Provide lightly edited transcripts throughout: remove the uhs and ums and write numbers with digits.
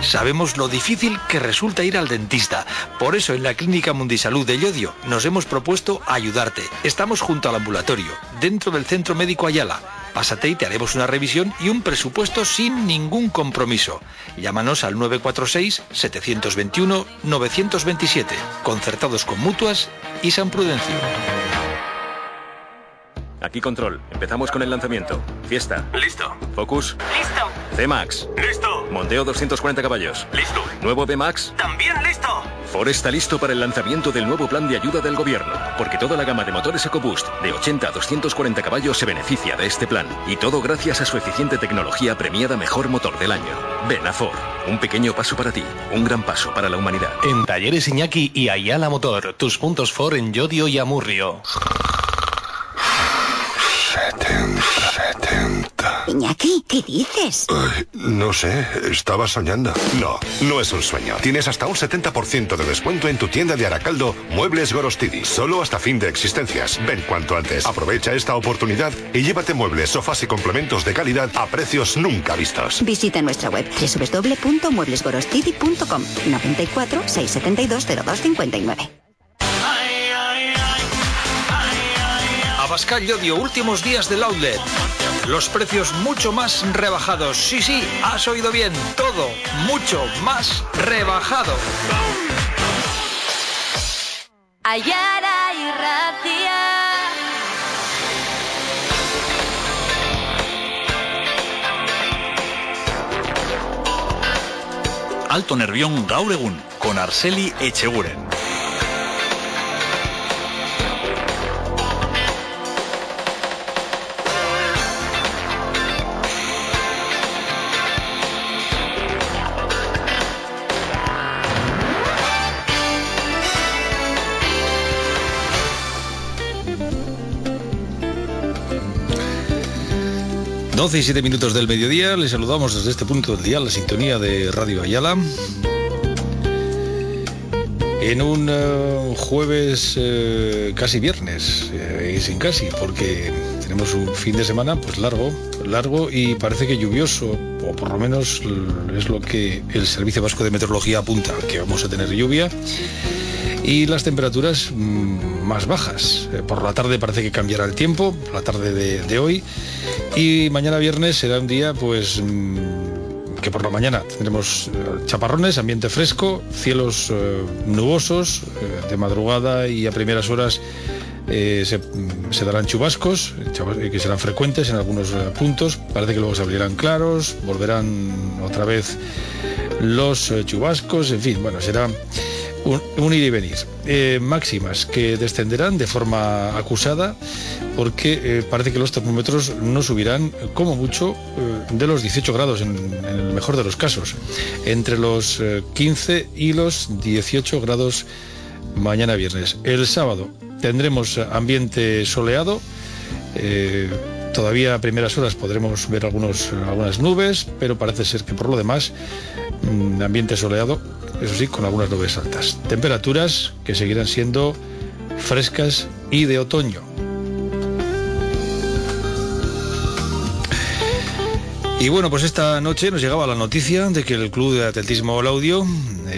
Sabemos lo difícil que resulta ir al dentista. Por eso en la Clínica Mundisalud de Llodio nos hemos propuesto ayudarte. Estamos junto al ambulatorio, dentro del Centro Médico Ayala. Pásate y te haremos una revisión y un presupuesto sin ningún compromiso. Llámanos al 946-721-927, concertados con Mutuas y San Prudencio. Aquí Control. Empezamos con el lanzamiento. Fiesta. Listo. Focus. Listo. C-Max. Listo. Mondeo 240 caballos. Listo. Nuevo B-Max. También listo. Ford está listo para el lanzamiento del nuevo plan de ayuda del gobierno, porque toda la gama de motores EcoBoost de 80 a 240 caballos se beneficia de este plan. Y todo gracias a su eficiente tecnología premiada Mejor Motor del Año. Ven a Ford. Un pequeño paso para ti, un gran paso para la humanidad. En Talleres Iñaki y Ayala Motor, tus puntos Ford en Llodio y Amurrio. 70. Iñaki, ¿qué dices? Ay, no sé, estaba soñando. No, no es un sueño. Tienes hasta un 70% de descuento en tu tienda de Aracaldo, Muebles Gorostidi. Solo hasta fin de existencias. Ven cuanto antes. Aprovecha esta oportunidad y llévate muebles, sofás y complementos de calidad a precios nunca vistos. Visita nuestra web www.mueblesgorostidi.com 94 672 0259. Abascal Llodio, últimos días del outlet. Los precios mucho más rebajados. Sí, has oído bien. Todo mucho más rebajado. Ayala y Racia. Alto Nervión gaur egun, con Arceli Echeguren. Doce y 7 minutos del mediodía, les saludamos desde este punto del día, la sintonía de Radio Ayala. En un jueves casi viernes, y sin casi, porque tenemos un fin de semana pues largo y parece que lluvioso, o por lo menos es lo que el Servicio Vasco de Meteorología apunta, que vamos a tener lluvia. Y las temperaturas más bajas. Por la tarde parece que cambiará el tiempo, la tarde de hoy. Y mañana viernes será un día, pues, que por la mañana tendremos chaparrones, ambiente fresco, cielos nubosos, de madrugada y a primeras horas se darán chubascos, que serán frecuentes en algunos puntos. Parece que luego se abrirán claros, volverán otra vez los chubascos, en fin, bueno, será un ir y venir. Máximas que descenderán de forma acusada porque parece que los termómetros no subirán como mucho de los 18 grados en el mejor de los casos, entre los 15 y los 18 grados mañana viernes. El sábado tendremos ambiente soleado, todavía a primeras horas podremos ver algunas nubes, pero parece ser que por lo demás ambiente soleado, eso sí, con algunas nubes altas. Temperaturas que seguirán siendo frescas y de otoño. Y bueno, pues esta noche nos llegaba la noticia de que el Club de Atletismo Laudio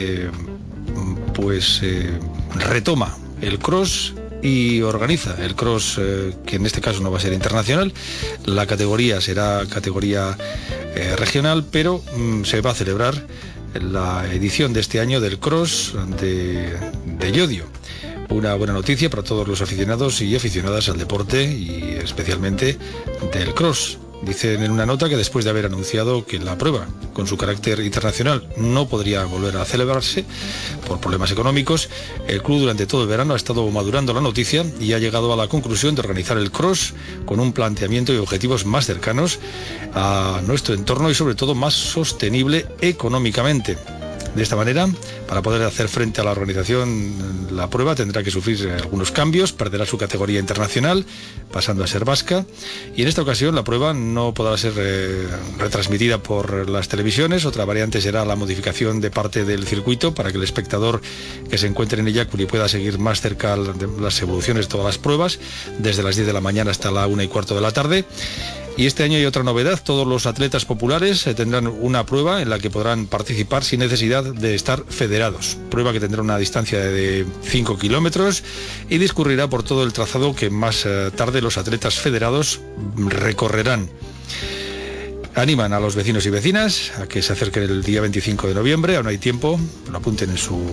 retoma el cross y organiza el cross, que en este caso no va a ser internacional. La categoría será categoría regional, pero se va a celebrar la edición de este año del cross de Llodio. Una buena noticia para todos los aficionados y aficionadas al deporte y especialmente del cross. Dicen en una nota que después de haber anunciado que la prueba, con su carácter internacional, no podría volver a celebrarse por problemas económicos, el club durante todo el verano ha estado madurando la noticia y ha llegado a la conclusión de organizar el cross con un planteamiento y objetivos más cercanos a nuestro entorno y sobre todo más sostenible económicamente. De esta manera, para poder hacer frente a la organización, la prueba tendrá que sufrir algunos cambios, perderá su categoría internacional, pasando a ser vasca, y en esta ocasión la prueba no podrá ser retransmitida por las televisiones. Otra variante será la modificación de parte del circuito para que el espectador que se encuentre en Eyakuli pueda seguir más cerca las evoluciones de todas las pruebas, desde las 10 de la mañana hasta la 1:15 de la tarde. Y este año hay otra novedad: todos los atletas populares tendrán una prueba en la que podrán participar sin necesidad de estar federados. Prueba que tendrá una distancia de 5 kilómetros y discurrirá por todo el trazado que más tarde los atletas federados recorrerán. Animan a los vecinos y vecinas a que se acerquen el día 25 de noviembre, aún hay tiempo, lo apunten en su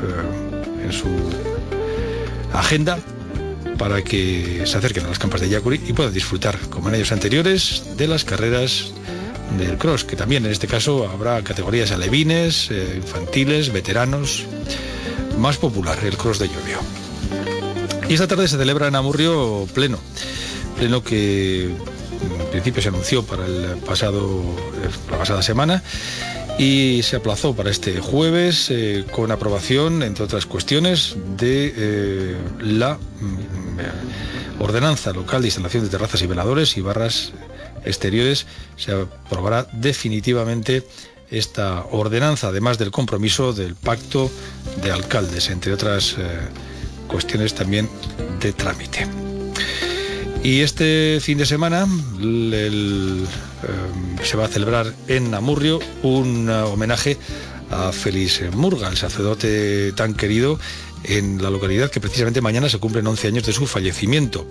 agenda, para que se acerquen a las campas de Yacuri y puedan disfrutar, como en años anteriores, de las carreras del cross, que también en este caso habrá categorías alevines, infantiles, veteranos. Más popular el cross de Llodio. Y esta tarde se celebra en Amurrio pleno que en principio se anunció para la pasada semana y se aplazó para este jueves con aprobación, entre otras cuestiones, de la ordenanza local de instalación de terrazas y veladores y barras exteriores. Se aprobará definitivamente esta ordenanza, además del compromiso del pacto de alcaldes, entre otras cuestiones también de trámite. Y este fin de semana se va a celebrar en Amurrio un homenaje a Félix Murga, el sacerdote tan querido en la localidad, que precisamente mañana se cumplen 11 años de su fallecimiento.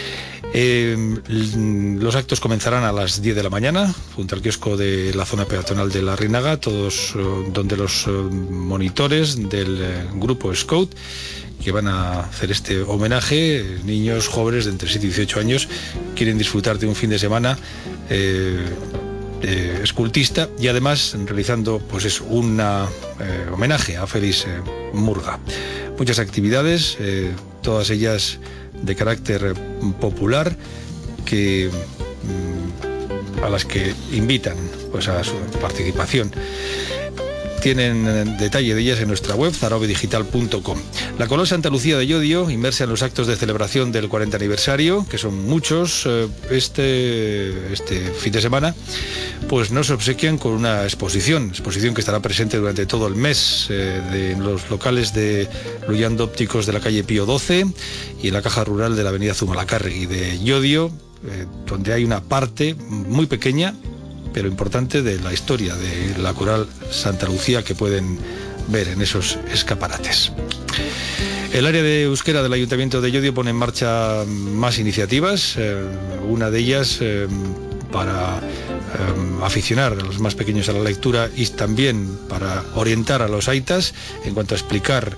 Los actos comenzarán a las 10 de la mañana, junto al kiosco de la zona peatonal de La Rinaga, todos donde los monitores del grupo Scout, que van a hacer este homenaje, niños jóvenes de entre 7 y 18 años, quieren disfrutar de un fin de semana escultista y además realizando un homenaje a Félix Murga. Muchas actividades, todas ellas de carácter popular, a las que invitan a su participación. Tienen detalle de ellas en nuestra web, zarobedigital.com. La Coral Santa Lucía de Llodio, inmersa en los actos de celebración del 40 aniversario, que son muchos, este fin de semana, pues nos obsequian con una exposición que estará presente durante todo el mes en los locales de Luyando Ópticos de la calle Pío XII y en la Caja Rural de la avenida Zumalacárregui de Llodio, donde hay una parte muy pequeña pero importante de la historia de la Coral Santa Lucía que pueden ver en esos escaparates. El área de euskera del Ayuntamiento de Llodio pone en marcha más iniciativas, una de ellas para aficionar a los más pequeños a la lectura y también para orientar a los aitas en cuanto a explicar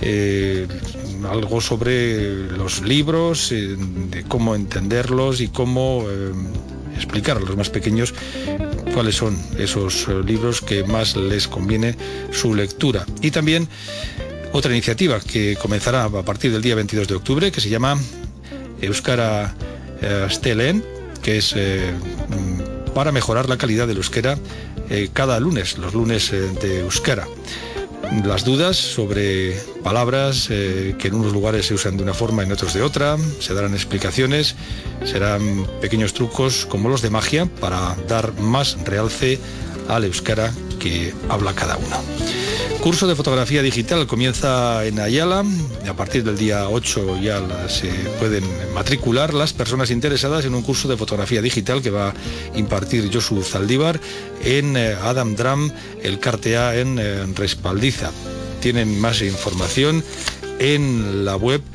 algo sobre los libros, de cómo entenderlos y cómo explicar a los más pequeños cuáles son esos libros que más les conviene su lectura. Y también otra iniciativa que comenzará a partir del día 22 de octubre, que se llama Euskara Stelen, que es para mejorar la calidad del euskera cada lunes, los lunes de euskera. Las dudas sobre palabras que en unos lugares se usan de una forma, en otros de otra, se darán explicaciones, serán pequeños trucos como los de magia para dar más realce al euskera que habla cada uno. Curso de fotografía digital comienza en Ayala. A partir del día 8 ya se pueden matricular las personas interesadas en un curso de fotografía digital que va a impartir Josu Zaldívar en Adam Dram, el Cartea en Respaldiza. Tienen más información en la web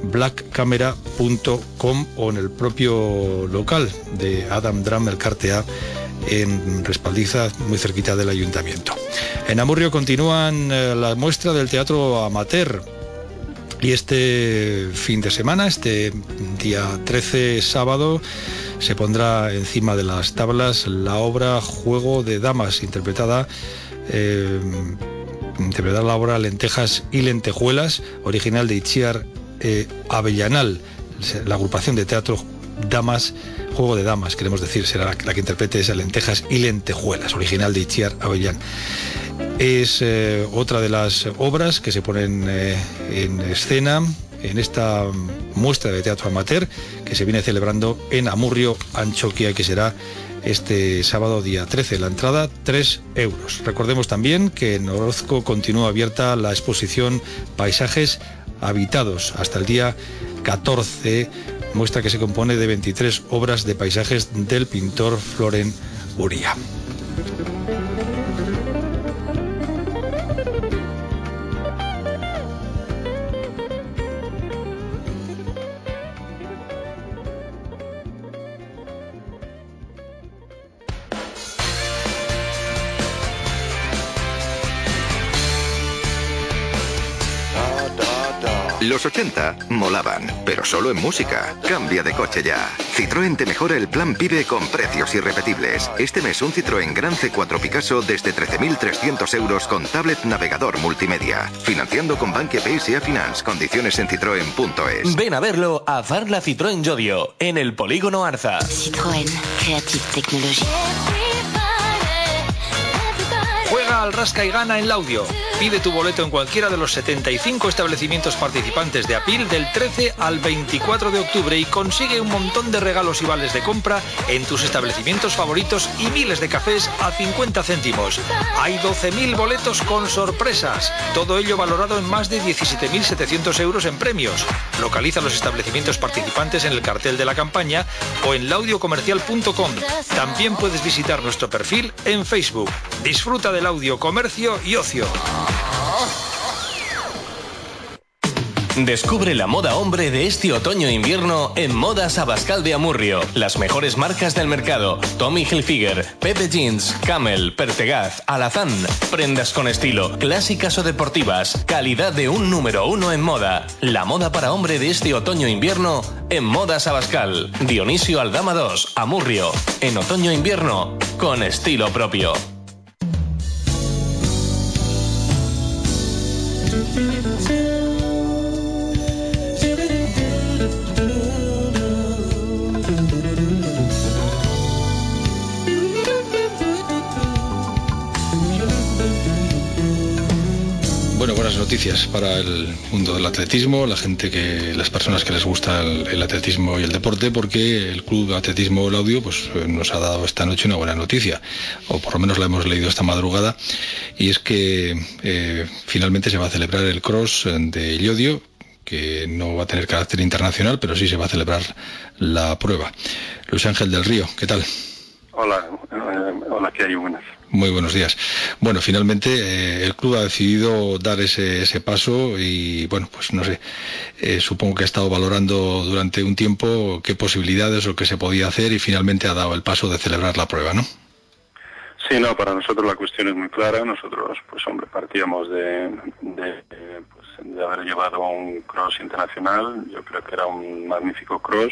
blackcamera.com o en el propio local de Adam Dram, el Cartea en Respaldiza, muy cerquita del ayuntamiento. En Amurrio continúan la muestra del teatro amateur y este fin de semana, este día 13 sábado, se pondrá encima de las tablas la obra Juego de Damas, interpretada la obra Lentejas y Lentejuelas, original de Itziar Avellanal, la agrupación de teatro Damas, Juego de Damas, queremos decir, será la que interprete esas Lentejas y Lentejuelas, original de Itziar Avellán. Es otra de las obras que se ponen en escena en esta muestra de teatro amateur que se viene celebrando en Amurrio, Antxokia, y que será este sábado día 13. La entrada, 3 euros. Recordemos también que en Orozco continúa abierta la exposición Paisajes Habitados hasta el día 14, muestra que se compone de 23 obras de paisajes del pintor Florent Uría. Los 80 molaban, pero solo en música. Cambia de coche ya. Citroën te mejora el plan PIBE con precios irrepetibles. Este mes un Citroën Gran C4 Picasso desde 13.300 euros con tablet navegador multimedia. Financiando con Bankia PSA Finance. Condiciones en citroen.es. Ven a verlo a Farla Citroën Llodio, en el Polígono Arza. Citroën, Creative Technology. Juega al rasca y gana en Laudio. Pide tu boleto en cualquiera de los 75 establecimientos participantes de Apil del 13 al 24 de octubre y consigue un montón de regalos y vales de compra en tus establecimientos favoritos y miles de cafés a 50 céntimos. Hay 12.000 boletos con sorpresas. Todo ello valorado en más de 17.700 euros en premios. Localiza los establecimientos participantes en el cartel de la campaña o en laudiocomercial.com. También puedes visitar nuestro perfil en Facebook. Disfruta del audio, comercio y ocio. Descubre la moda hombre de este otoño-invierno en Modas Abascal de Amurrio. Las mejores marcas del mercado: Tommy Hilfiger, Pepe Jeans, Camel, Pertegaz, Alazán. Prendas con estilo, clásicas o deportivas. Calidad de un número 1 en moda. La moda para hombre de este otoño-invierno en Modas Abascal. Dionisio Aldama 2, Amurrio. En otoño-invierno con estilo propio. Bueno, buenas noticias para el mundo del atletismo, las personas que les gusta el atletismo y el deporte, porque el Club Atletismo Laudio pues nos ha dado esta noche una buena noticia, o por lo menos la hemos leído esta madrugada, y es que finalmente se va a celebrar el Cross de Llodio, que no va a tener carácter internacional, pero sí se va a celebrar la prueba. Luis Ángel del Río, ¿qué tal? Hola, ¿qué hay? Buenas. Muy buenos días. Bueno, finalmente el club ha decidido dar ese paso y, bueno, pues no sé, supongo que ha estado valorando durante un tiempo qué posibilidades o qué se podía hacer y finalmente ha dado el paso de celebrar la prueba, ¿no? Sí, no, para nosotros la cuestión es muy clara. Nosotros, pues hombre, partíamos de haber llevado un cross internacional. Yo creo que era un magnífico cross.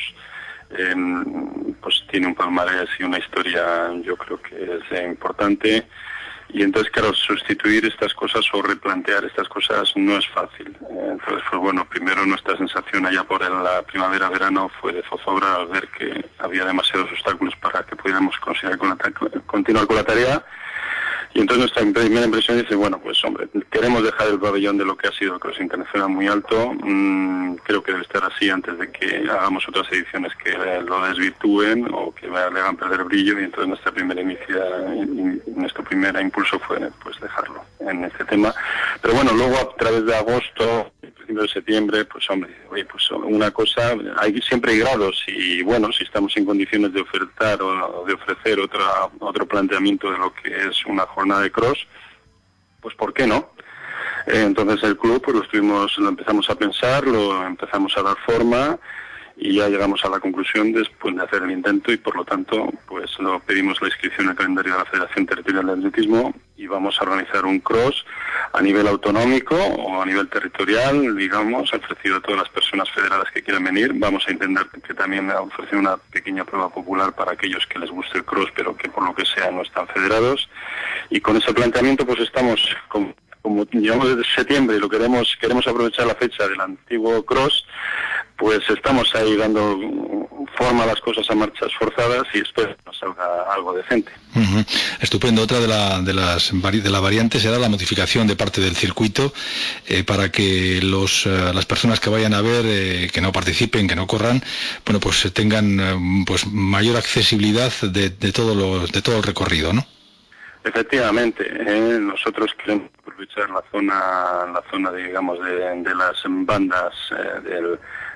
Pues tiene un palmarés y una historia, yo creo que es importante, y entonces claro, sustituir estas cosas o replantear estas cosas no es fácil. Entonces pues bueno, primero nuestra sensación allá por la primavera-verano fue de zozobra al ver que había demasiados obstáculos para que pudiéramos continuar con la tarea. Y entonces nuestra primera impresión dice, bueno, pues hombre, queremos dejar el pabellón de lo que ha sido el cross internacional muy alto. Creo que debe estar así antes de que hagamos otras ediciones que lo desvirtúen o que le hagan perder brillo, y entonces nuestro primer impulso fue pues dejarlo en este tema. Pero bueno, luego a través de agosto, principio de septiembre, pues hombre, oye, pues una cosa, siempre hay grados, y bueno, si estamos en condiciones de ofertar o de ofrecer otro planteamiento de lo que es una jornada de cross, pues ¿por qué no? Entonces el club pues lo empezamos a pensar, lo empezamos a dar forma y ya llegamos a la conclusión después de hacer el intento, y por lo tanto pues lo pedimos la inscripción en el calendario de la Federación Territorial de Atletismo y vamos a organizar un cross a nivel autonómico o a nivel territorial, digamos, ofrecido a todas las personas federadas que quieran venir. Vamos a intentar que también ofrecer una pequeña prueba popular para aquellos que les guste el cross pero que por lo que sea no están federados, y con ese planteamiento pues estamos como llevamos desde septiembre y lo queremos aprovechar la fecha del antiguo cross, pues estamos ahí dando forma a las cosas a marchas forzadas y espero que nos salga algo decente. Uh-huh. Estupendo. Otra de la variante será la modificación de parte del circuito para que las personas que vayan a ver, que no participen, que no corran, bueno, pues tengan pues mayor accesibilidad de todo el recorrido, ¿no? Efectivamente, nosotros queremos aprovechar la zona digamos de las bandas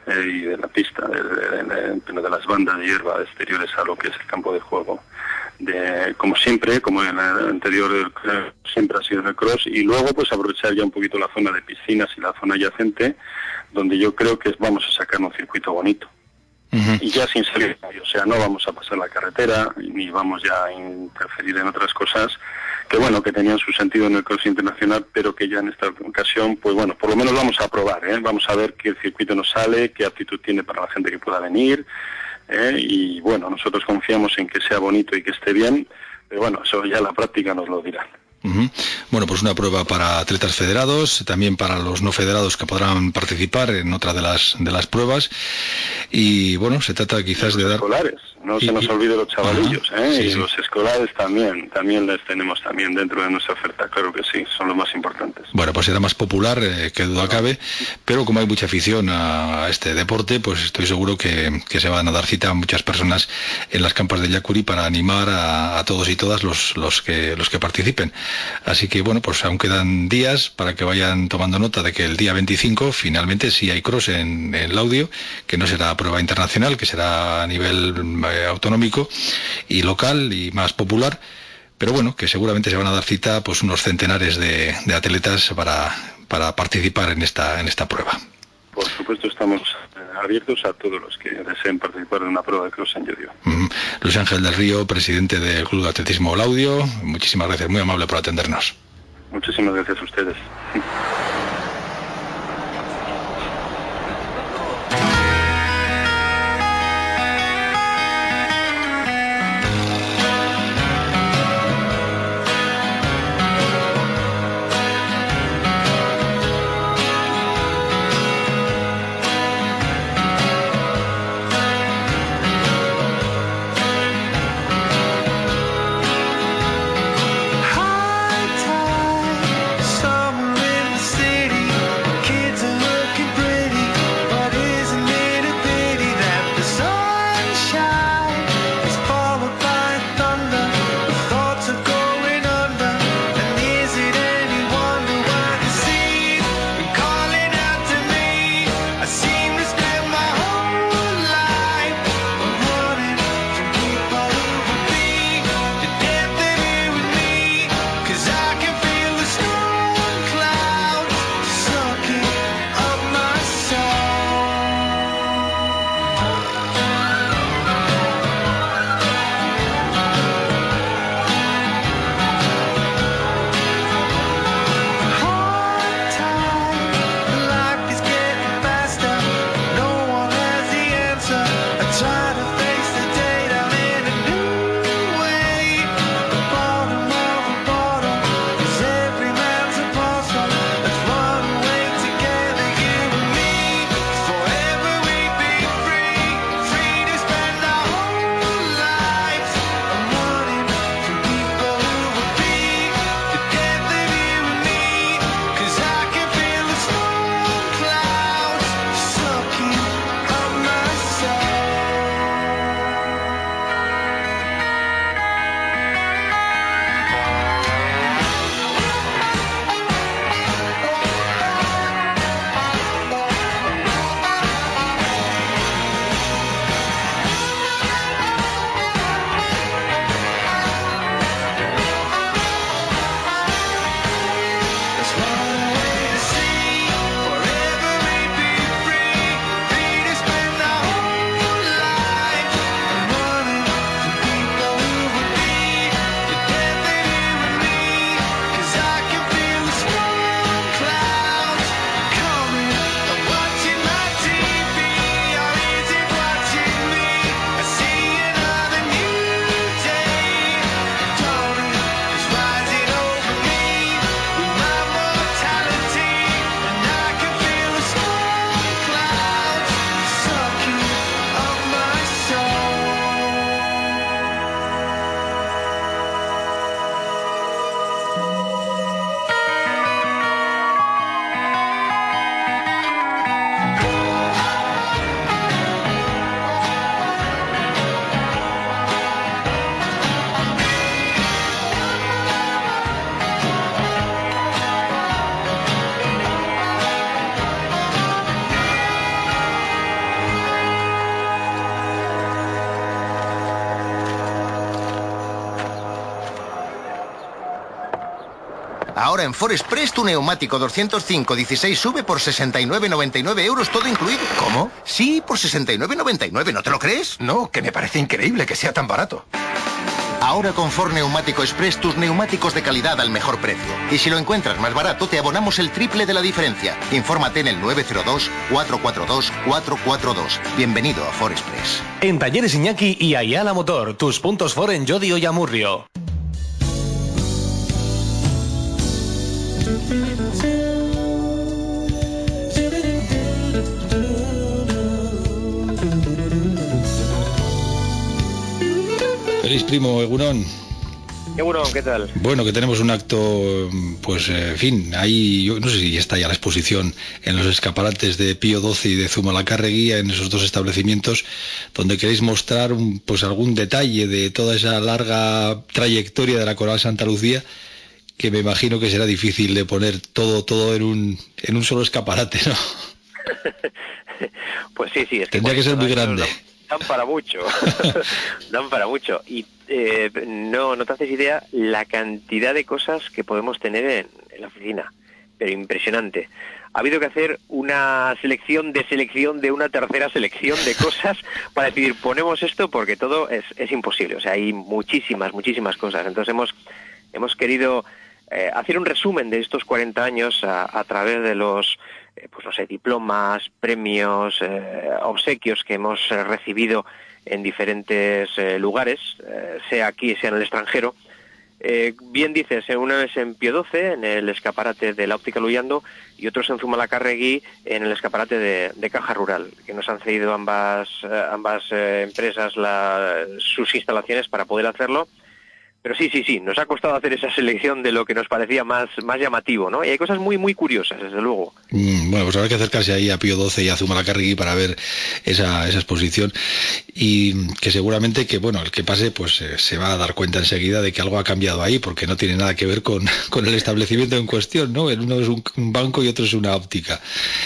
y de la pista, de las bandas de hierba exteriores a lo que es el campo de juego. Como siempre, como en el anterior, siempre ha sido en el cross, y luego pues aprovechar ya un poquito la zona de piscinas y la zona adyacente, donde yo creo que vamos a sacar un circuito bonito. Y ya sin salir, o sea, no vamos a pasar la carretera, ni vamos ya a interferir en otras cosas que bueno, que tenían su sentido en el cross internacional, pero que ya en esta ocasión, pues bueno, por lo menos vamos a probar, vamos a ver qué circuito nos sale, qué aptitud tiene para la gente que pueda venir, y bueno, nosotros confiamos en que sea bonito y que esté bien, pero bueno, eso ya la práctica nos lo dirá. Bueno, pues una prueba para atletas federados, también para los no federados que podrán participar en otra de las pruebas, y bueno, se trata quizás de dar... Escolares, no se nos olvide los chavalillos, y los escolares también les tenemos también dentro de nuestra oferta, claro que sí, son los más importantes. Bueno, pues será más popular, que duda cabe, pero como hay mucha afición a este deporte, pues estoy seguro que se van a dar cita a muchas personas en las campas de Yacuri para animar a todos y todas los que participen. Así que bueno, pues aún quedan días para que vayan tomando nota de que el día 25 finalmente sí hay cross en Laudio, que no será prueba internacional, que será a nivel autonómico y local y más popular, pero bueno, que seguramente se van a dar cita pues unos centenares de atletas para participar en esta prueba. Por supuesto, estamos abiertos a todos los que deseen participar en una prueba de cross en Llodio. Luis Ángel del Río, presidente del Club de Atletismo Laudio, muchísimas gracias, muy amable por atendernos. Muchísimas gracias a ustedes. Ahora en Forexpress tu neumático 205 16 sube por 69,99 euros, todo incluido. ¿Cómo? Sí, por 69,99, ¿no te lo crees? No, que me parece increíble que sea tan barato. Ahora con Ford Neumático Express tus neumáticos de calidad al mejor precio. Y si lo encuentras más barato, te abonamos el triple de la diferencia. Infórmate en el 902-442-442. Bienvenido a Ford Express. En Talleres Iñaki y Ayala Motor, tus puntos Ford en Llodio y Amurrio. Feliz primo, Egunon. Egunon, ¿qué tal? Bueno, que tenemos un acto, pues, en fin, ahí, yo no sé si está ya la exposición en los escaparates de Pío XII y de Zumalacárregui, en esos dos establecimientos, donde queréis mostrar, pues, algún detalle de toda esa larga trayectoria de la Coral Santa Lucía, que me imagino que será difícil de poner todo en un solo escaparate, ¿no? Pues sí, es tendría que ser muy grande. Dan para mucho, dan para mucho. Y no te haces idea la cantidad de cosas que podemos tener en la oficina, pero impresionante. Ha habido que hacer una selección de una tercera selección de cosas para decidir, ponemos esto porque todo es imposible. O sea, hay muchísimas cosas. Entonces hemos querido hacer un resumen de estos 40 años a través de los pues no sé, diplomas, premios, obsequios que hemos recibido en diferentes lugares, sea aquí, sea en el extranjero. Bien dices, una vez en Pío XII, en el escaparate de la óptica Luyando, y otros en Zumalacárregui, en el escaparate de Caja Rural, que nos han cedido ambas empresas sus instalaciones para poder hacerlo. Pero sí, nos ha costado hacer esa selección de lo que nos parecía más llamativo, ¿no? Y hay cosas muy curiosas, desde luego. Bueno, pues habrá que acercarse ahí a Pío XII y a Zumalacárregui para ver esa exposición, y que seguramente que, bueno, el que pase pues se va a dar cuenta enseguida de que algo ha cambiado ahí, porque no tiene nada que ver con el establecimiento en cuestión, ¿no? Uno es un banco y otro es una óptica.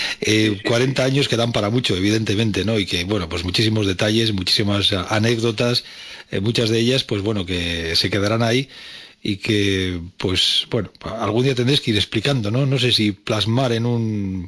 40 años que dan para mucho, evidentemente, ¿no? Y que, bueno, pues muchísimos detalles, muchísimas anécdotas, muchas de ellas, pues bueno, que se quedarán ahí y que, pues bueno, algún día tendréis que ir explicando, ¿no? No sé si plasmar en un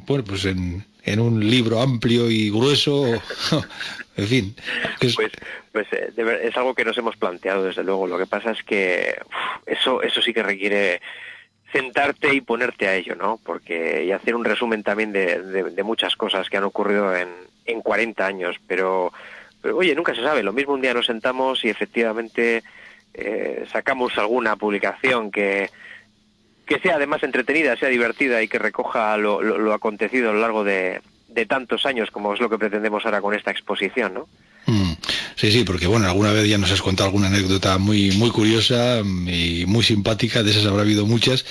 libro amplio y grueso, en fin. Pues es algo que nos hemos planteado, desde luego. Lo que pasa es que eso sí que requiere sentarte y ponerte a ello, ¿no? Porque y hacer un resumen también de muchas cosas que han ocurrido en 40 años, pero oye, nunca se sabe. Lo mismo un día nos sentamos y efectivamente sacamos alguna publicación que sea además entretenida, sea divertida y que recoja lo acontecido a lo largo de tantos años, como es lo que pretendemos ahora con esta exposición, ¿no? Sí, porque bueno, alguna vez ya nos has contado alguna anécdota muy curiosa y muy simpática, de esas habrá habido muchas,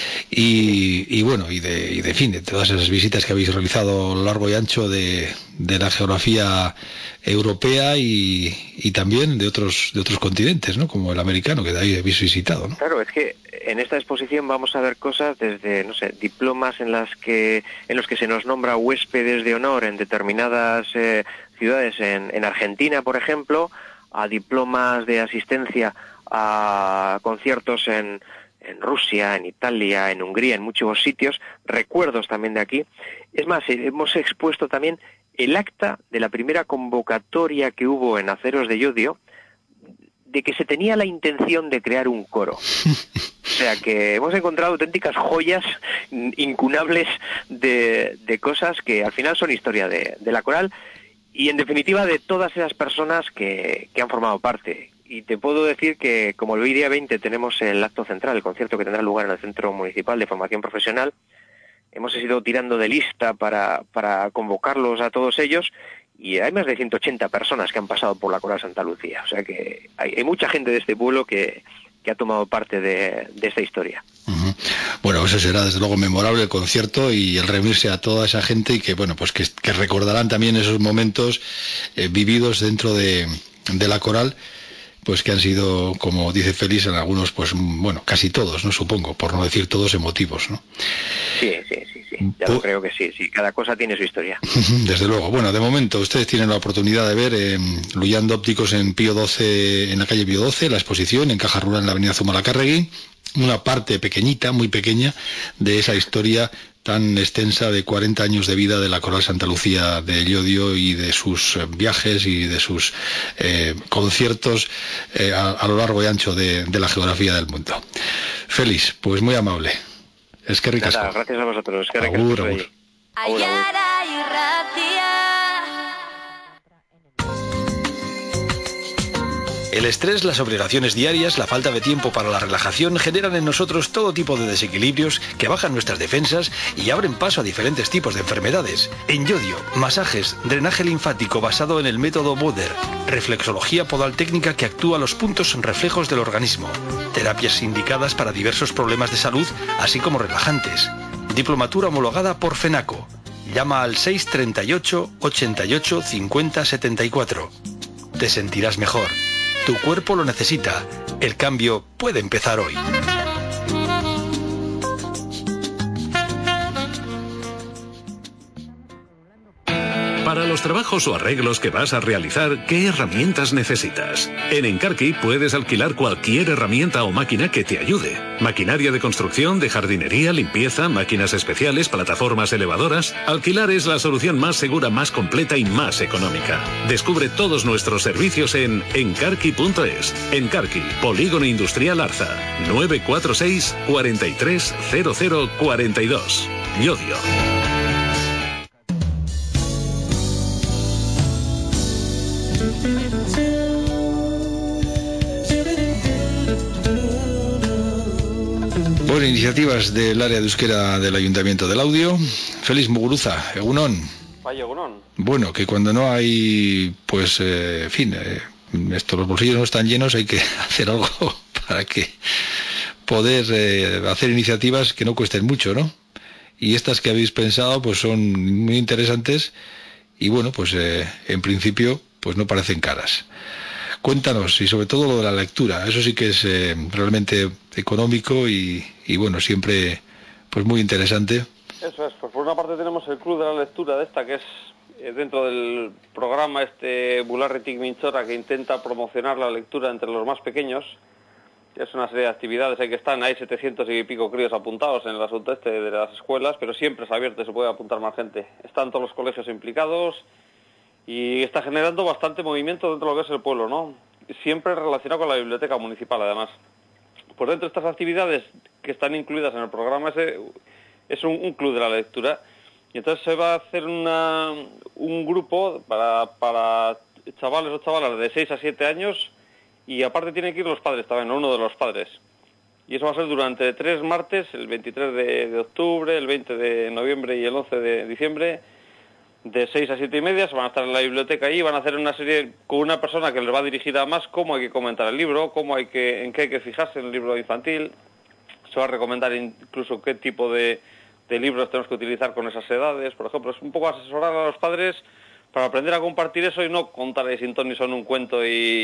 y bueno, y de todas esas visitas que habéis realizado a lo largo y ancho de la geografía europea y también de otros continentes, ¿no? Como el americano, que de ahí habéis visitado, ¿no? Claro, es que en esta exposición vamos a ver cosas desde, no sé, diplomas en los que se nos nombra huéspedes de honor en determinadas ciudades en Argentina, por ejemplo, a diplomas de asistencia a conciertos en Rusia, en Italia, en Hungría, en muchos sitios, recuerdos también de aquí. Es más, hemos expuesto también el acta de la primera convocatoria que hubo en Aceros de Llodio, de que se tenía la intención de crear un coro. O sea que hemos encontrado auténticas joyas incunables de cosas que al final son historia de la Coral y en definitiva de todas esas personas que han formado parte. Y te puedo decir que como el día 20 tenemos el acto central, el concierto que tendrá lugar en el Centro Municipal de Formación Profesional, hemos ido tirando de lista para convocarlos a todos ellos, y hay más de 180 personas que han pasado por la Coral Santa Lucía. O sea que hay mucha gente de este pueblo que ha tomado parte de esta historia. Uh-huh. Bueno, eso será desde luego memorable el concierto y el reunirse a toda esa gente y que, bueno, pues que recordarán también esos momentos vividos dentro de la Coral, pues que han sido, como dice Félix, en algunos, pues bueno, casi todos, ¿no? Supongo, por no decir todos emotivos, ¿no? Sí, ya lo creo que sí, cada cosa tiene su historia. Desde luego. Bueno, de momento ustedes tienen la oportunidad de ver Luyando Ópticos en Pío XII, en la calle Pío XII, la exposición en Caja Rural en la avenida Zumalacárregui, una parte pequeñita, muy pequeña, de esa historia tan extensa de 40 años de vida de la Coral Santa Lucía de Llodio y de sus viajes y de sus conciertos a lo largo y ancho de la geografía del mundo. Félix, pues muy amable. Es que ricasco. Nada, gracias a vosotros. Es que Agur, agur. El estrés, las obligaciones diarias, la falta de tiempo para la relajación generan en nosotros todo tipo de desequilibrios que bajan nuestras defensas y abren paso a diferentes tipos de enfermedades. En Llodio, masajes, drenaje linfático basado en el método Boder, reflexología podal técnica que actúa a los puntos reflejos del organismo, terapias indicadas para diversos problemas de salud, así como relajantes. Diplomatura homologada por FENACO. Llama al 638 88 50 74. Te sentirás mejor. Tu cuerpo lo necesita. El cambio puede empezar hoy. Para los trabajos o arreglos que vas a realizar, ¿qué herramientas necesitas? En Encarqui puedes alquilar cualquier herramienta o máquina que te ayude. Maquinaria de construcción, de jardinería, limpieza, máquinas especiales, plataformas elevadoras. Alquilar es la solución más segura, más completa y más económica. Descubre todos nuestros servicios en encarqui.es. Encarqui, Polígono Industrial Arza, 946 43 00 42. Llodio. Bueno, iniciativas del área de euskera del Ayuntamiento del Audio. Félix Muguruza, Egunon. Vaya, Egunon. Bueno, que cuando no hay, pues, en fin, los bolsillos no están llenos, hay que hacer algo para que poder hacer iniciativas que no cuesten mucho, ¿no? Y estas que habéis pensado, pues son muy interesantes y bueno, pues en principio, pues no parecen caras. Cuéntanos, y sobre todo lo de la lectura, eso sí que es realmente económico y bueno, siempre pues muy interesante. Eso es, pues por una parte tenemos el Club de la Lectura de esta, que es dentro del programa Bularritik Mintzora, que intenta promocionar la lectura entre los más pequeños. Es una serie de actividades, hay 700 y pico críos apuntados en el asunto de las escuelas, pero siempre es abierto y se puede apuntar más gente. Están todos los colegios implicados y está generando bastante movimiento dentro de lo que es el pueblo, ¿no? Siempre relacionado con la biblioteca municipal, además. Por dentro de estas actividades que están incluidas en el programa es un club de la lectura, y entonces se va a hacer un grupo para chavales o chavalas de 6 a 7 años, y aparte tienen que ir los padres también, uno de los padres. Y eso va a ser durante 3 martes, el 23 de octubre, el 20 de noviembre y el 11 de diciembre, de 6 a 7 y media. Se van a estar en la biblioteca y van a hacer una serie con una persona que les va dirigida más cómo hay que comentar el libro, en qué hay que fijarse en el libro infantil. Se va a recomendar incluso qué tipo de libros tenemos que utilizar con esas edades, por ejemplo. Es un poco asesorar a los padres para aprender a compartir eso y no contar sin ton ni son un cuento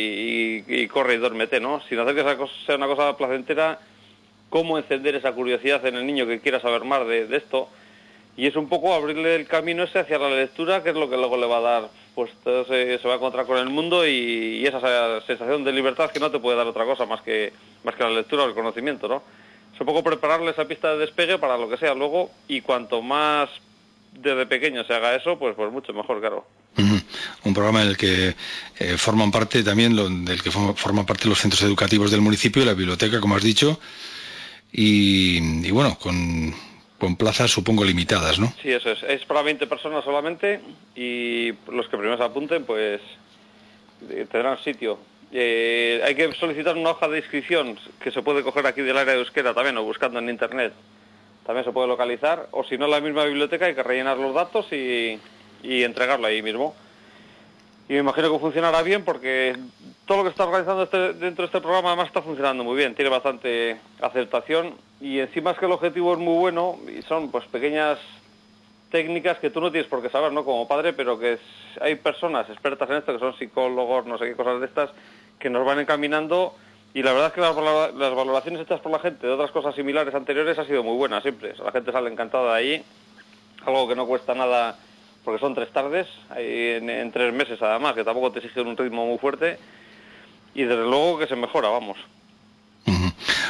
y corre y duérmete, ¿no? Sino hacer que esa cosa sea una cosa placentera, cómo encender esa curiosidad en el niño que quiera saber más de esto. Y es un poco abrirle el camino ese hacia la lectura, que es lo que luego le va a dar, pues se va a encontrar con el mundo y esa sensación de libertad que no te puede dar otra cosa más que la lectura o el conocimiento, ¿no? Es un poco prepararle esa pista de despegue para lo que sea luego, y cuanto más desde pequeño se haga eso, pues mucho mejor, claro. Un programa en el que forman parte también, del que forman parte los centros educativos del municipio y la biblioteca, como has dicho, y bueno, con plazas supongo limitadas, ¿no? Sí, eso es para 20 personas solamente, y los que primero se apunten pues tendrán sitio. Hay que solicitar una hoja de inscripción que se puede coger aquí del área de euskera también, o buscando en internet también se puede localizar, o si no en la misma biblioteca hay que rellenar los datos y entregarlo ahí mismo. Y me imagino que funcionará bien, porque todo lo que está organizando dentro de este programa además está funcionando muy bien, tiene bastante aceptación, y encima es que el objetivo es muy bueno y son pues pequeñas técnicas que tú no tienes por qué saber, ¿no?, como padre, pero que hay personas expertas en esto, que son psicólogos, no sé qué cosas de estas, que nos van encaminando, y la verdad es que las valoraciones hechas por la gente de otras cosas similares anteriores ha sido muy buena siempre. La gente sale encantada de ahí, algo que no cuesta nada, porque son 3 tardes, en 3 meses además, que tampoco te exigen un ritmo muy fuerte, y desde luego que se mejora, vamos.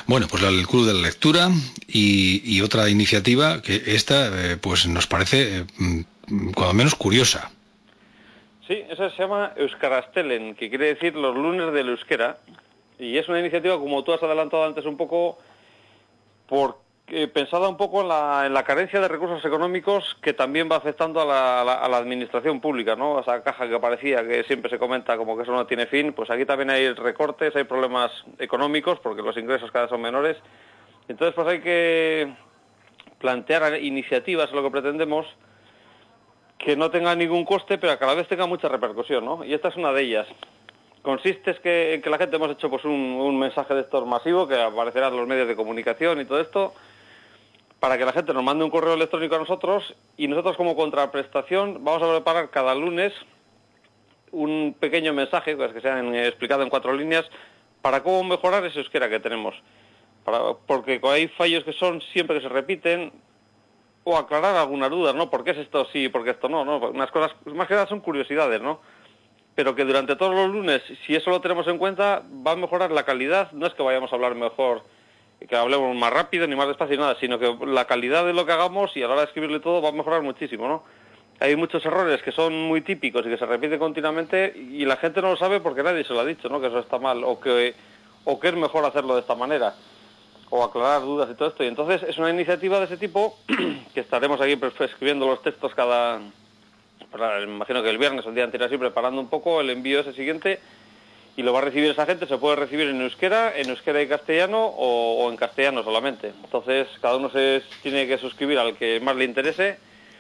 Bueno, pues el Club de la Lectura y otra iniciativa que esta pues nos parece cuando menos curiosa. Sí, esa se llama Euskarastelen, que quiere decir los lunes del euskera, y es una iniciativa, como tú has adelantado antes un poco, pensada un poco en la carencia de recursos económicos que también va afectando a la administración pública, ¿no? Esa caja que parecía que siempre se comenta como que eso no tiene fin, pues aquí también hay recortes, hay problemas económicos porque los ingresos cada vez son menores. Entonces pues hay que plantear iniciativas, es lo que pretendemos, que no tengan ningún coste, pero que a la vez tengan mucha repercusión, ¿no? Y esta es una de ellas. Consiste en que la gente hemos hecho pues un mensaje de estos masivo que aparecerá en los medios de comunicación y todo esto, para que la gente nos mande un correo electrónico a nosotros, y nosotros como contraprestación vamos a preparar cada lunes un pequeño mensaje, pues que sea explicado en 4 líneas, para cómo mejorar ese euskera que tenemos. Porque hay fallos que son siempre que se repiten, o aclarar algunas dudas, ¿no? ¿Por qué es esto sí, por qué esto no? Unas cosas, más que nada son curiosidades, ¿no? Pero que durante todos los lunes, si eso lo tenemos en cuenta, va a mejorar la calidad. No es que vayamos a hablar mejor, que hablemos más rápido ni más despacio ni nada, sino que la calidad de lo que hagamos y a la hora de escribirle todo va a mejorar muchísimo, ¿no? Hay muchos errores que son muy típicos y que se repiten continuamente y la gente no lo sabe porque nadie se lo ha dicho, ¿no? Que eso está mal o que es mejor hacerlo de esta manera, o aclarar dudas y todo esto. Y entonces es una iniciativa de ese tipo que estaremos aquí escribiendo los textos imagino que el viernes o el día anterior así, preparando un poco el envío ese siguiente, y lo va a recibir esa gente. Se puede recibir en euskera y castellano o en castellano solamente. Entonces cada uno tiene que suscribir al que más le interese.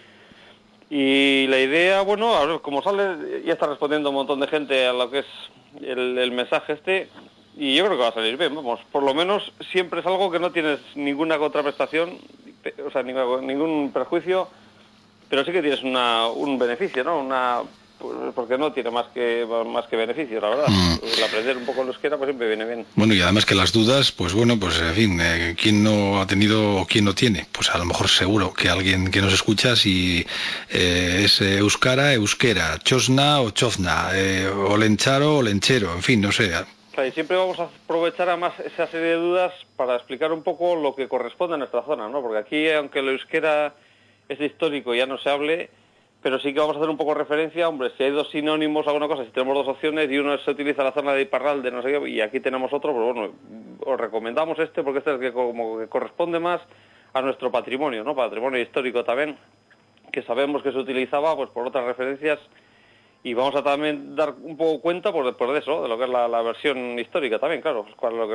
Y la idea, bueno, a ver, como sale, ya está respondiendo un montón de gente a lo que es el mensaje este, y yo creo que va a salir bien, vamos. Por lo menos siempre es algo que no tienes ninguna contraprestación, o sea, ningún perjuicio, pero sí que tienes un beneficio, ¿no? Porque no tiene más que beneficio, la verdad. El aprender un poco el euskera pues siempre viene bien. Bueno, y además que las dudas, pues bueno, pues en fin, ¿quién no ha tenido o quién no tiene? Pues a lo mejor seguro que alguien que nos escucha, si es euskara, euskera, chosna o chozna, olencharo o lenchero, en fin, no sé. Claro, y siempre vamos a aprovechar además esa serie de dudas para explicar un poco lo que corresponde a nuestra zona, ¿no? Porque aquí, aunque el euskera es histórico, ya no se hable, pero sí que vamos a hacer un poco referencia, hombre, si hay 2 sinónimos a una cosa, si tenemos 2 opciones y uno se utiliza la zona de Iparralde, no sé qué, y aquí tenemos otro, pues bueno, os recomendamos porque este es el que como que corresponde más a nuestro patrimonio, ¿no? Patrimonio histórico también, que sabemos que se utilizaba pues por otras referencias, y vamos a también dar un poco cuenta pues después de eso, de lo que es la versión histórica también, claro, cuál es lo que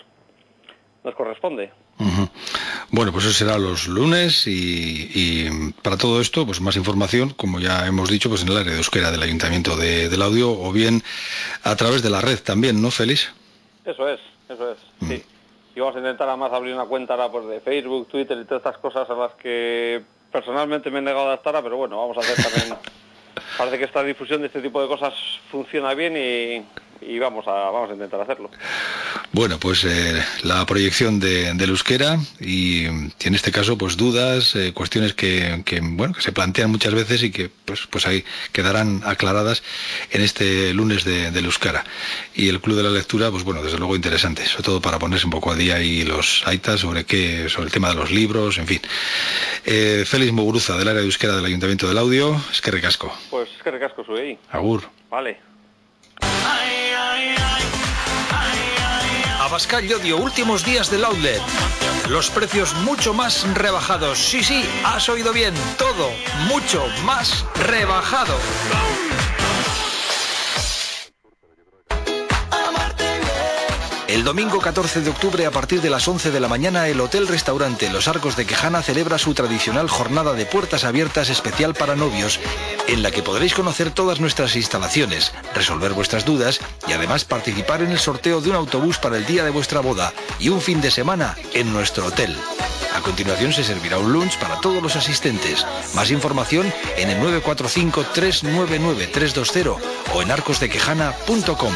nos corresponde. Uh-huh. Bueno, pues eso será los lunes y para todo esto, pues más información, como ya hemos dicho, pues en el área de euskera del Ayuntamiento del Audio, o bien a través de la red también, ¿no, Félix? Eso es, sí. Y vamos a intentar además abrir una cuenta ahora pues de Facebook, Twitter y todas estas cosas a las que personalmente me he negado a adaptar, pero bueno, vamos a hacer también... Parece que esta difusión de este tipo de cosas funciona bien y vamos a intentar hacerlo. Bueno, pues la proyección del euskera y en este caso pues dudas, cuestiones que se plantean muchas veces y que pues ahí quedarán aclaradas en este lunes del euskera. Y el Club de la Lectura, pues bueno, desde luego interesante, sobre todo para ponerse un poco a día y los aitas sobre el tema de los libros, en fin. Félix Muguruza, del área de euskera del Ayuntamiento del Audio, eskerrik asko. Pues eskerrik asko zuei. Agur. Vale. Abascal Llodio, últimos días del outlet. Los precios mucho más rebajados. Sí, has oído bien. Todo mucho más rebajado. El domingo 14 de octubre a partir de las 11 de la mañana el Hotel Restaurante Los Arcos de Quejana celebra su tradicional jornada de puertas abiertas especial para novios, en la que podréis conocer todas nuestras instalaciones, resolver vuestras dudas y además participar en el sorteo de un autobús para el día de vuestra boda y un fin de semana en nuestro hotel. A continuación se servirá un lunch para todos los asistentes. Más información en el 945 399 320 o en arcosdequejana.com.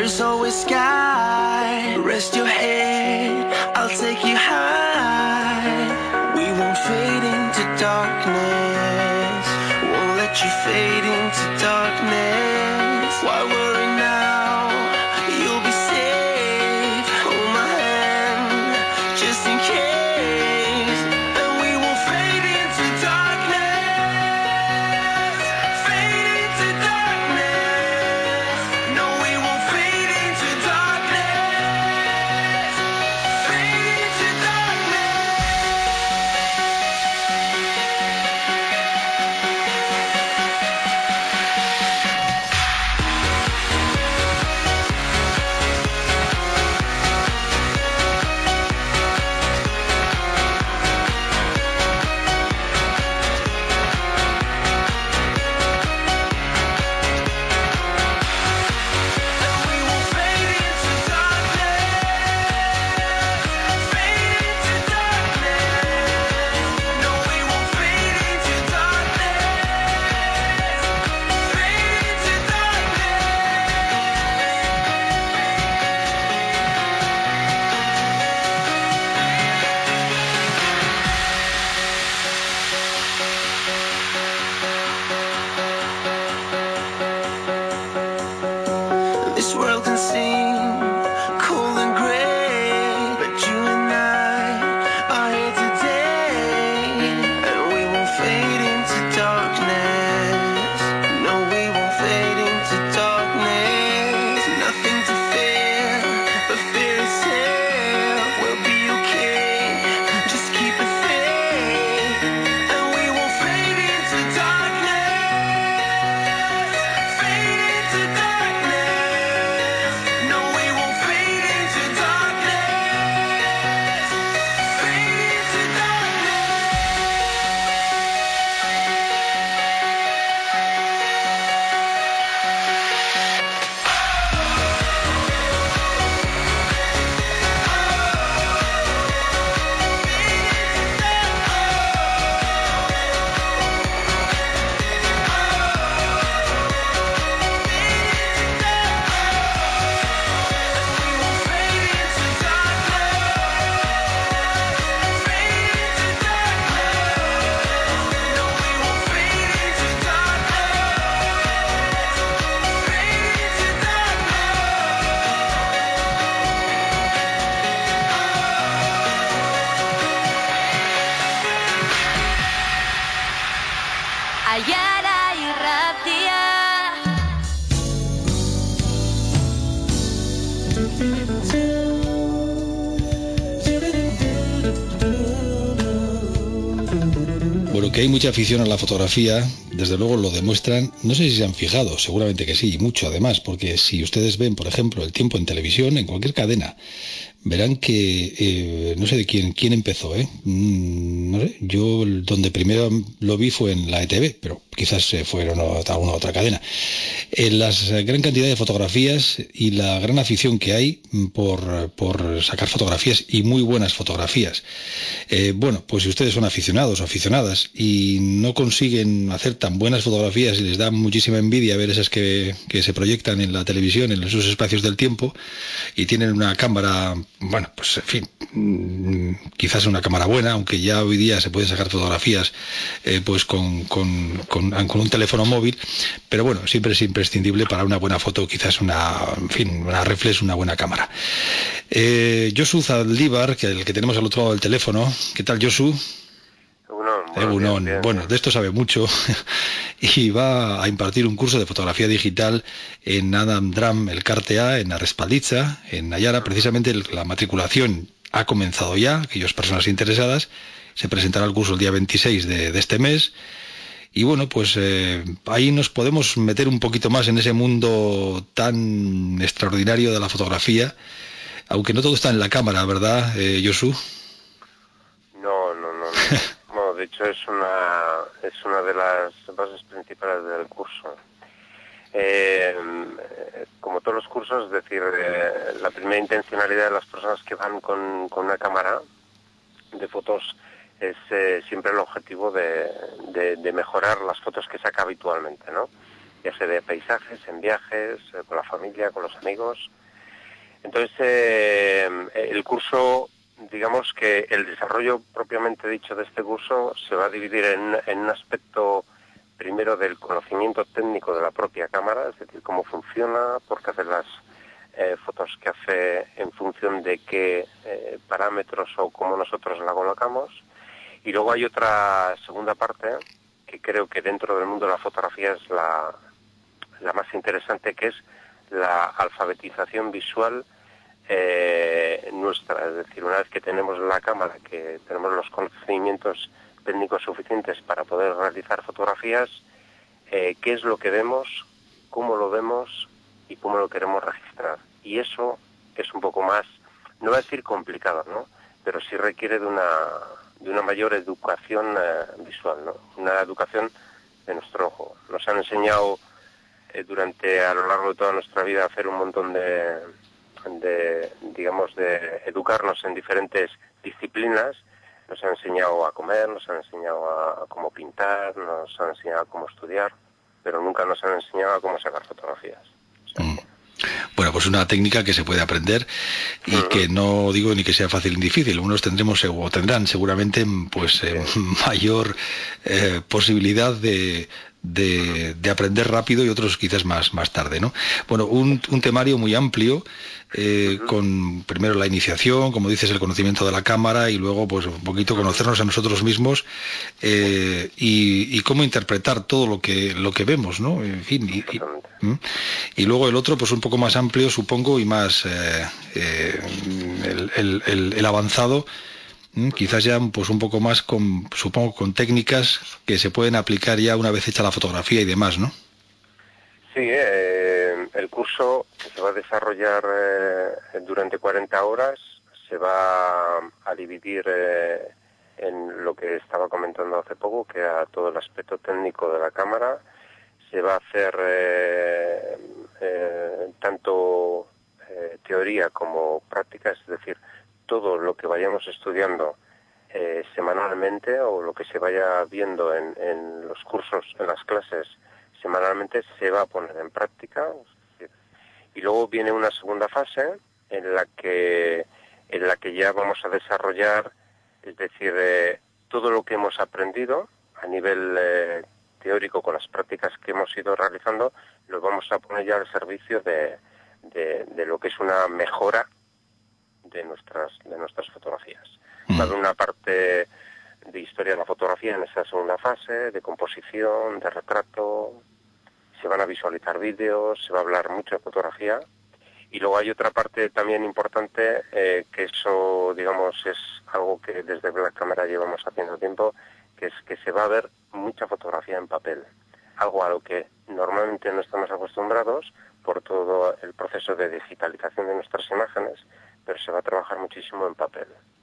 There's always sky. Rest your head, I'll take you high. We won't fade into darkness. Won't let you fade into darkness. Why worry now? You'll be safe. Hold my hand, just in case. And we won't fade into darkness. Fade into darkness. No, we won't fade into darkness. Fade into This world can seem cold and gray, but you and I are here today, and we won't fade into darkness. No, we won't fade into darkness. Nothing to fear but fear itself. We'll be okay, just keep it faith, and we won't fade into darkness. Fade into darkness. No, we won't fade into darkness. Fade into Aiara irratia. Bueno, que hay mucha afición a la fotografía, desde luego lo demuestran, no sé si se han fijado, seguramente que sí, y mucho además, porque si ustedes ven, por ejemplo, el tiempo en televisión, en cualquier cadena, verán que, no sé de quién empezó, no sé, yo donde primero lo vi fue en la ETV, pero quizás fueron a alguna otra cadena. La gran cantidad de fotografías y la gran afición que hay por sacar fotografías y muy buenas fotografías. Bueno, pues si ustedes son aficionados o aficionadas y no consiguen hacer tan buenas fotografías y les da muchísima envidia ver esas que se proyectan en la televisión, en esos espacios del tiempo, y tienen una cámara, bueno, pues en fin, quizás una cámara buena, aunque ya hoy día se puede sacar fotografías pues con un teléfono móvil, pero bueno, siempre es imprescindible para una buena foto quizás una reflex, una buena cámara. Josu Zaldívar, el que tenemos al otro lado del teléfono. ¿Qué tal, Josu? Bien. Bueno, de esto sabe mucho y va a impartir un curso de fotografía digital en Adam Dram Elkartea, en Arrespalditza, en Aiara. Precisamente la matriculación ha comenzado ya, aquellas personas interesadas. Se presentará el curso el día 26 de este mes. Y bueno, pues ahí nos podemos meter un poquito más en ese mundo tan extraordinario de la fotografía, aunque no todo está en la cámara, ¿verdad, Josu? No. Bueno, de hecho es una de las bases principales del curso. Como todos los cursos, es decir, la primera intencionalidad de las personas que van con una cámara de fotos es siempre el objetivo de mejorar las fotos que saca habitualmente, ¿no? Ya sea de paisajes, en viajes, con la familia, con los amigos, Entonces, el curso, digamos que el desarrollo propiamente dicho de este curso se va a dividir en un aspecto primero del conocimiento técnico de la propia cámara, es decir, cómo funciona, por qué hace las fotos que hace en función de qué parámetros o cómo nosotros la colocamos. Y luego hay otra segunda parte que creo que dentro del mundo de la fotografía es la más interesante, que es la alfabetización visual nuestra. Es decir, una vez que tenemos la cámara, que tenemos los conocimientos técnicos suficientes para poder realizar fotografías, qué es lo que vemos, cómo lo vemos y cómo lo queremos registrar. Y eso es un poco más, no voy a decir complicado, ¿no?, pero sí requiere de una mayor educación visual, ¿no?, una educación de nuestro ojo. Nos han enseñado a lo largo de toda nuestra vida a hacer un montón de educarnos en diferentes disciplinas. Nos han enseñado a comer, nos han enseñado a cómo pintar, nos han enseñado a cómo estudiar, pero nunca nos han enseñado a cómo sacar fotografías. Bueno, pues una técnica que se puede aprender y que no digo ni que sea fácil ni difícil. Unos tendrán seguramente pues mayor posibilidad de aprender rápido y otros quizás más tarde, ¿no? Bueno, un temario muy amplio, con primero la iniciación, como dices, el conocimiento de la cámara, y luego pues un poquito conocernos a nosotros mismos, y cómo interpretar todo lo que vemos, ¿no? En fin, y luego el otro pues un poco más amplio, supongo, y más el avanzado, quizás ya pues un poco más supongo con técnicas que se pueden aplicar ya una vez hecha la fotografía y demás, ¿no? Sí, el curso se va a desarrollar durante 40 horas, se va a dividir en lo que estaba comentando hace poco, que era todo el aspecto técnico de la cámara. Se va a hacer tanto teoría como práctica, es decir, todo lo que vayamos estudiando semanalmente, o lo que se vaya viendo en los cursos, en las clases semanalmente, se va a poner en práctica. Y luego viene una segunda fase en la que ya vamos a desarrollar, es decir, todo lo que hemos aprendido a nivel teórico con las prácticas que hemos ido realizando, lo vamos a poner ya al servicio de lo que es una mejora de nuestras fotografías. Va a haber una parte de historia de la fotografía en esa segunda fase, de composición, de retrato, se van a visualizar vídeos, se va a hablar mucho de fotografía, y luego hay otra parte también importante, que eso, digamos, es algo que desde Black Camera llevamos haciendo tiempo, que es que se va a ver mucha fotografía en papel, algo a lo que normalmente no estamos acostumbrados por todo el proceso de digitalización de nuestras imágenes, pero se va a trabajar muchísimo en papel.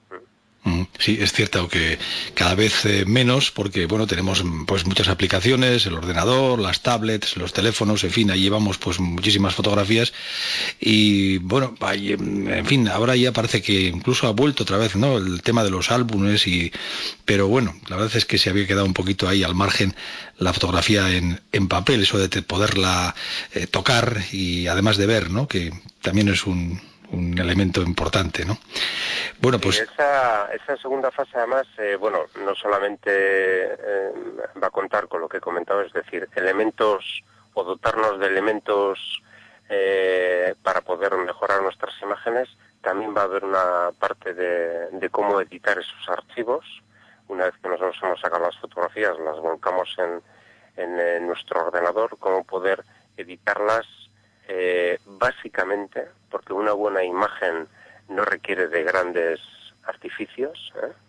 Sí, es cierto que cada vez menos, porque bueno, tenemos pues muchas aplicaciones, el ordenador, las tablets, los teléfonos, en fin, ahí llevamos pues muchísimas fotografías, y bueno, en fin, ahora ya parece que incluso ha vuelto otra vez, ¿no?, el tema de los álbumes, pero bueno, la verdad es que se había quedado un poquito ahí al margen la fotografía en papel, eso de poderla tocar y además de ver, ¿no?, que también es un elemento importante, ¿no? Bueno, pues esa segunda fase, además, no solamente va a contar con lo que he comentado, es decir, elementos, o dotarnos de elementos para poder mejorar nuestras imágenes. También va a haber una parte de cómo editar esos archivos. Una vez que nosotros hemos sacado las fotografías, las volcamos en nuestro ordenador, cómo poder editarlas básicamente, porque una buena imagen no requiere de grandes artificios,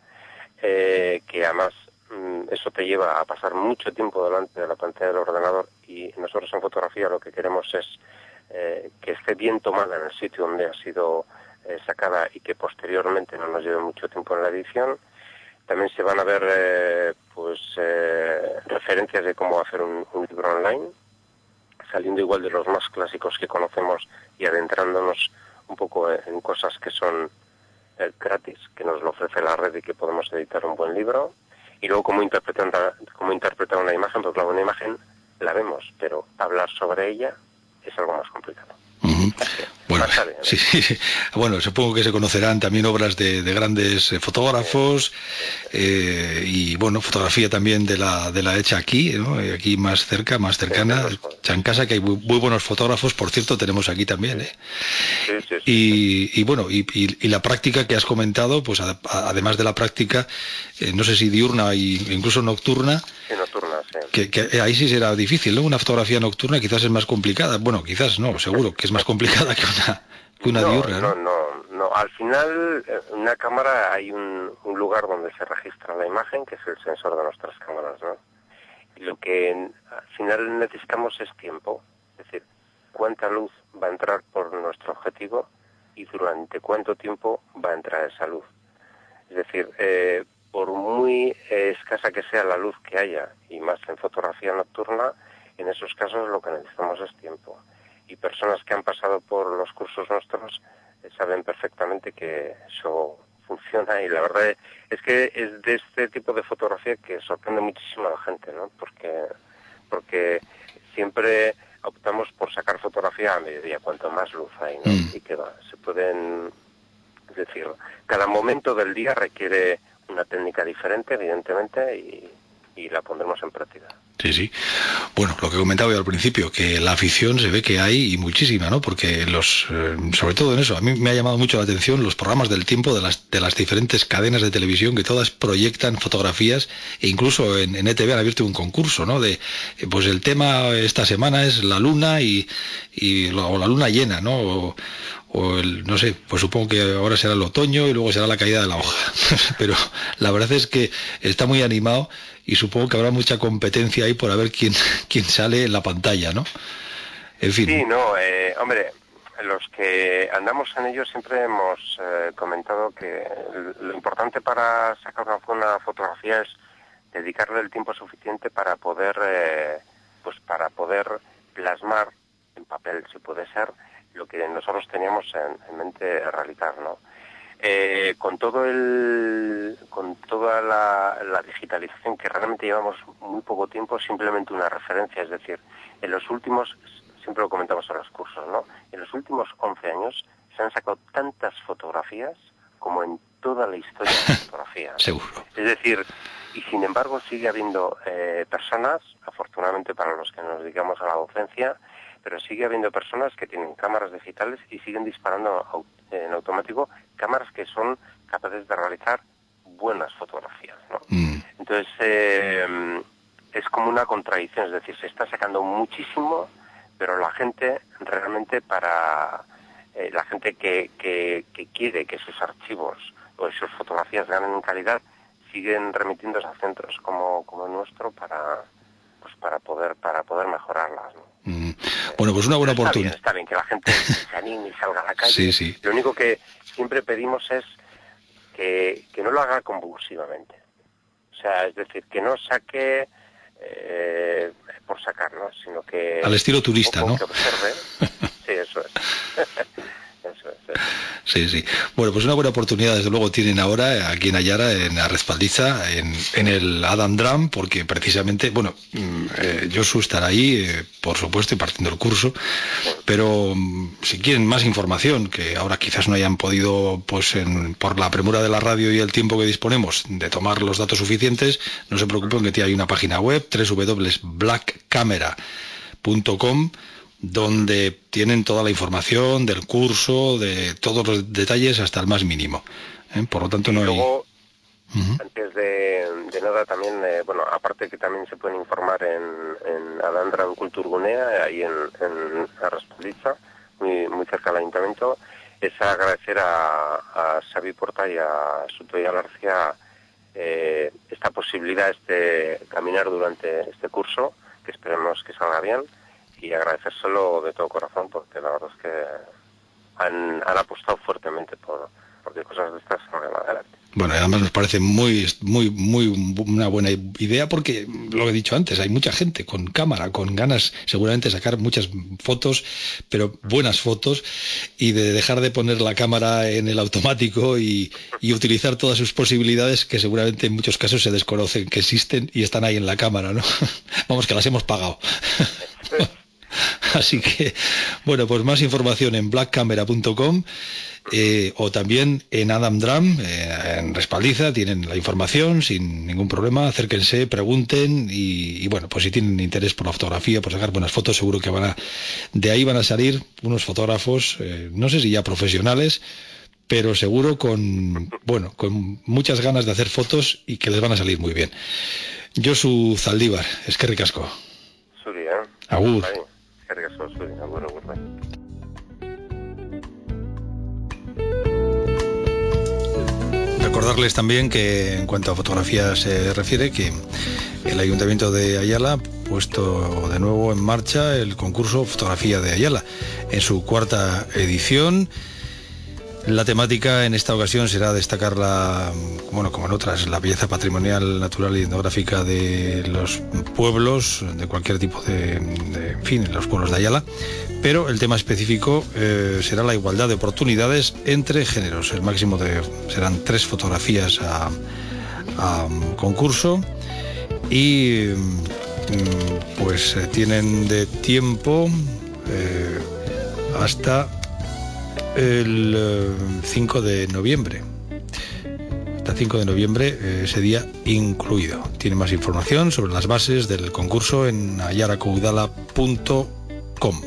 que además eso te lleva a pasar mucho tiempo delante de la pantalla del ordenador, y nosotros en fotografía lo que queremos es que esté bien tomada en el sitio donde ha sido sacada, y que posteriormente no nos lleve mucho tiempo en la edición. También se van a ver referencias de cómo hacer un libro online, saliendo igual de los más clásicos que conocemos y adentrándonos un poco en cosas que son gratis, que nos lo ofrece la red y que podemos editar un buen libro. Y luego cómo interpretar una imagen, porque una imagen la vemos, pero hablar sobre ella es algo más complicado. Bueno, Bueno, sí. Bueno, supongo que se conocerán también obras de grandes fotógrafos y bueno, fotografía también de la hecha aquí, ¿no? Aquí más cercana, Chancasa, que hay muy buenos fotógrafos, por cierto, tenemos aquí también, ¿eh? Y bueno, y la práctica que has comentado, pues además de la práctica, no sé si diurna e incluso nocturna. Sí, nocturna, sí. Que ahí sí será difícil, ¿no? Una fotografía nocturna quizás es más complicada. Bueno, quizás no, seguro que es más complicada que una diurna, ¿no? No. Al final, en una cámara hay un lugar donde se registra la imagen, que es el sensor de nuestras cámaras, ¿no? Y lo que al final necesitamos es tiempo. Es decir, cuánta luz va a entrar por nuestro objetivo y durante cuánto tiempo va a entrar esa luz. Es decir, por muy escasa que sea la luz que haya, y más en fotografía nocturna, en esos casos lo que necesitamos es tiempo. Y personas que han pasado por los cursos nuestros saben perfectamente que eso funciona, y la verdad es que es de este tipo de fotografía que sorprende muchísimo a la gente, ¿no? Porque siempre optamos por sacar fotografía a mediodía, cuanto más luz hay, ¿no? Y que va, se pueden, es decir, cada momento del día requiere una técnica diferente, evidentemente, y la pondremos en práctica. Sí. Bueno, lo que comentaba yo al principio, que la afición se ve que hay y muchísima, ¿no? Porque sobre todo en eso, a mí me ha llamado mucho la atención los programas del tiempo de las diferentes cadenas de televisión, que todas proyectan fotografías, e incluso en ETV han abierto un concurso, ¿no? Pues el tema esta semana es la luna o la luna llena, ¿no? No sé, pues supongo que ahora será el otoño y luego será la caída de la hoja. Pero la verdad es que está muy animado y supongo que habrá mucha competencia ahí por a ver quién sale en la pantalla, ¿no? En fin. Sí, no, hombre, los que andamos en ello siempre hemos comentado que lo importante para sacar una buena fotografía es dedicarle el tiempo suficiente para poder plasmar en papel, si puede ser, lo que nosotros teníamos en mente realizar, ¿no? Con toda la digitalización, que realmente llevamos muy poco tiempo, simplemente una referencia, es decir, en los últimos, siempre lo comentamos en los cursos, ¿no? En los últimos 11 años se han sacado tantas fotografías como en toda la historia de la fotografía. Seguro. Es decir, y sin embargo sigue habiendo personas, afortunadamente para los que nos dedicamos a la docencia, pero sigue habiendo personas que tienen cámaras digitales y siguen disparando en automático cámaras que son capaces de realizar buenas fotografías, ¿no? Entonces, es como una contradicción, es decir, se está sacando muchísimo, pero la gente realmente la gente que quiere que sus archivos o sus fotografías ganen en calidad, siguen remitiéndose a centros como el nuestro para poder mejorarlas, ¿no? Bueno, pues una buena oportunidad. Está bien que la gente se anime y salga a la calle. Sí. Lo único que siempre pedimos es que no lo haga convulsivamente. O sea, es decir, que no saque por sacar, ¿no? Sino que... Al estilo turista, ¿no? Que observe. Sí, eso es. Sí. Bueno, pues una buena oportunidad, desde luego, tienen ahora aquí en Ayara, en la Respaldiza, en el Adam Drum, porque precisamente, bueno, Josu estará ahí, por supuesto, impartiendo el curso, pero si quieren más información, que ahora quizás no hayan podido, pues por la premura de la radio y el tiempo que disponemos, de tomar los datos suficientes, no se preocupen, que hay una página web, www.blackcamera.com, donde tienen toda la información del curso, de todos los detalles hasta el más mínimo. Por lo tanto, no hay... Luego, antes de nada, también, bueno, aparte que también se pueden informar en Adandran Kulturgunea, ahí en la Respaldiza, muy cerca del ayuntamiento, es agradecer a Xavi Porta y a Sutoya García esta posibilidad de caminar durante este curso, que esperemos que salga bien, y agradecérselo de todo corazón, porque la verdad es que han apostado fuertemente porque cosas de estas salgan adelante. Bueno, además nos parece muy una buena idea, porque lo he dicho antes, hay mucha gente con cámara, con ganas seguramente de sacar muchas fotos, pero buenas fotos, y de dejar de poner la cámara en el automático y utilizar todas sus posibilidades, que seguramente en muchos casos se desconocen que existen y están ahí en la cámara, ¿no? Vamos, que las hemos pagado. Así que, bueno, pues más información en blackcamera.com o también en Adam Drum, en Respaldiza, tienen la información sin ningún problema. Acérquense, pregunten y bueno, pues si tienen interés por la fotografía, por sacar buenas fotos, seguro que de ahí van a salir unos fotógrafos, no sé si ya profesionales, pero seguro con muchas ganas de hacer fotos y que les van a salir muy bien. Josu Zaldívar, eskerrik asko. Agur. Recordarles también que en cuanto a fotografía se refiere, que el Ayuntamiento de Ayala ha puesto de nuevo en marcha el concurso Fotografía de Ayala en su 4ª edición. La temática en esta ocasión será destacar como en otras, la belleza patrimonial, natural y etnográfica de los pueblos, de cualquier tipo en fin, los pueblos de Ayala, pero el tema específico será la igualdad de oportunidades entre géneros. El máximo serán 3 fotografías a concurso y pues tienen de tiempo hasta el 5 de noviembre. Hasta 5 de noviembre, ese día incluido. Tiene más información sobre las bases del concurso en ayaracaudala.com.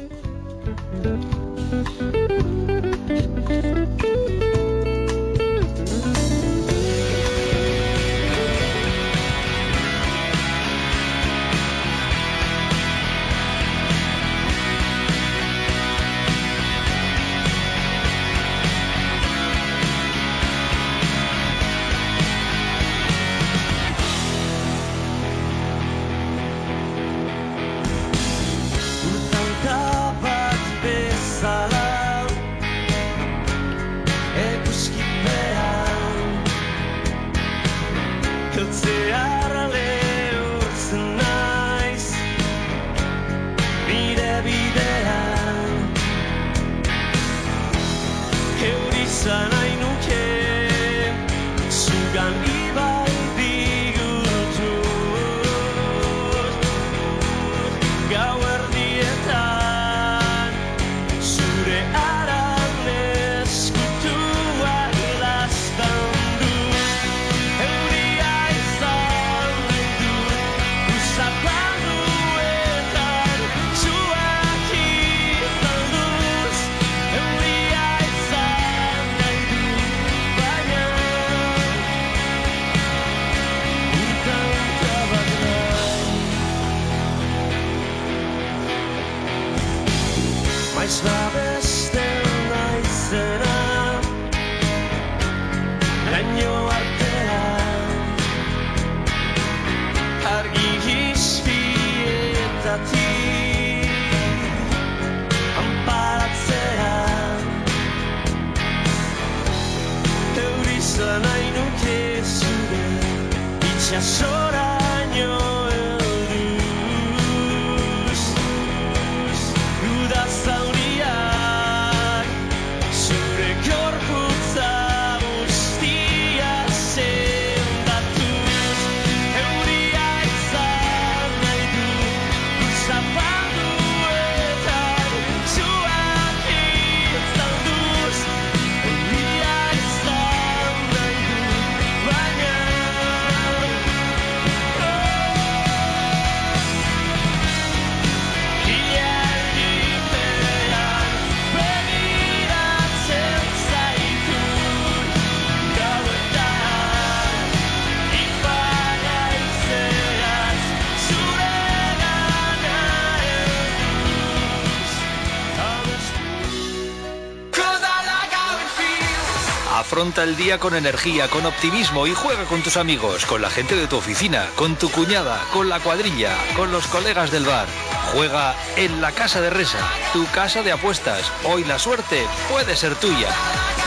Afronta el día con energía, con optimismo y juega con tus amigos, con la gente de tu oficina, con tu cuñada, con la cuadrilla, con los colegas del bar. Juega en la Casa de Resa, tu casa de apuestas. Hoy la suerte puede ser tuya.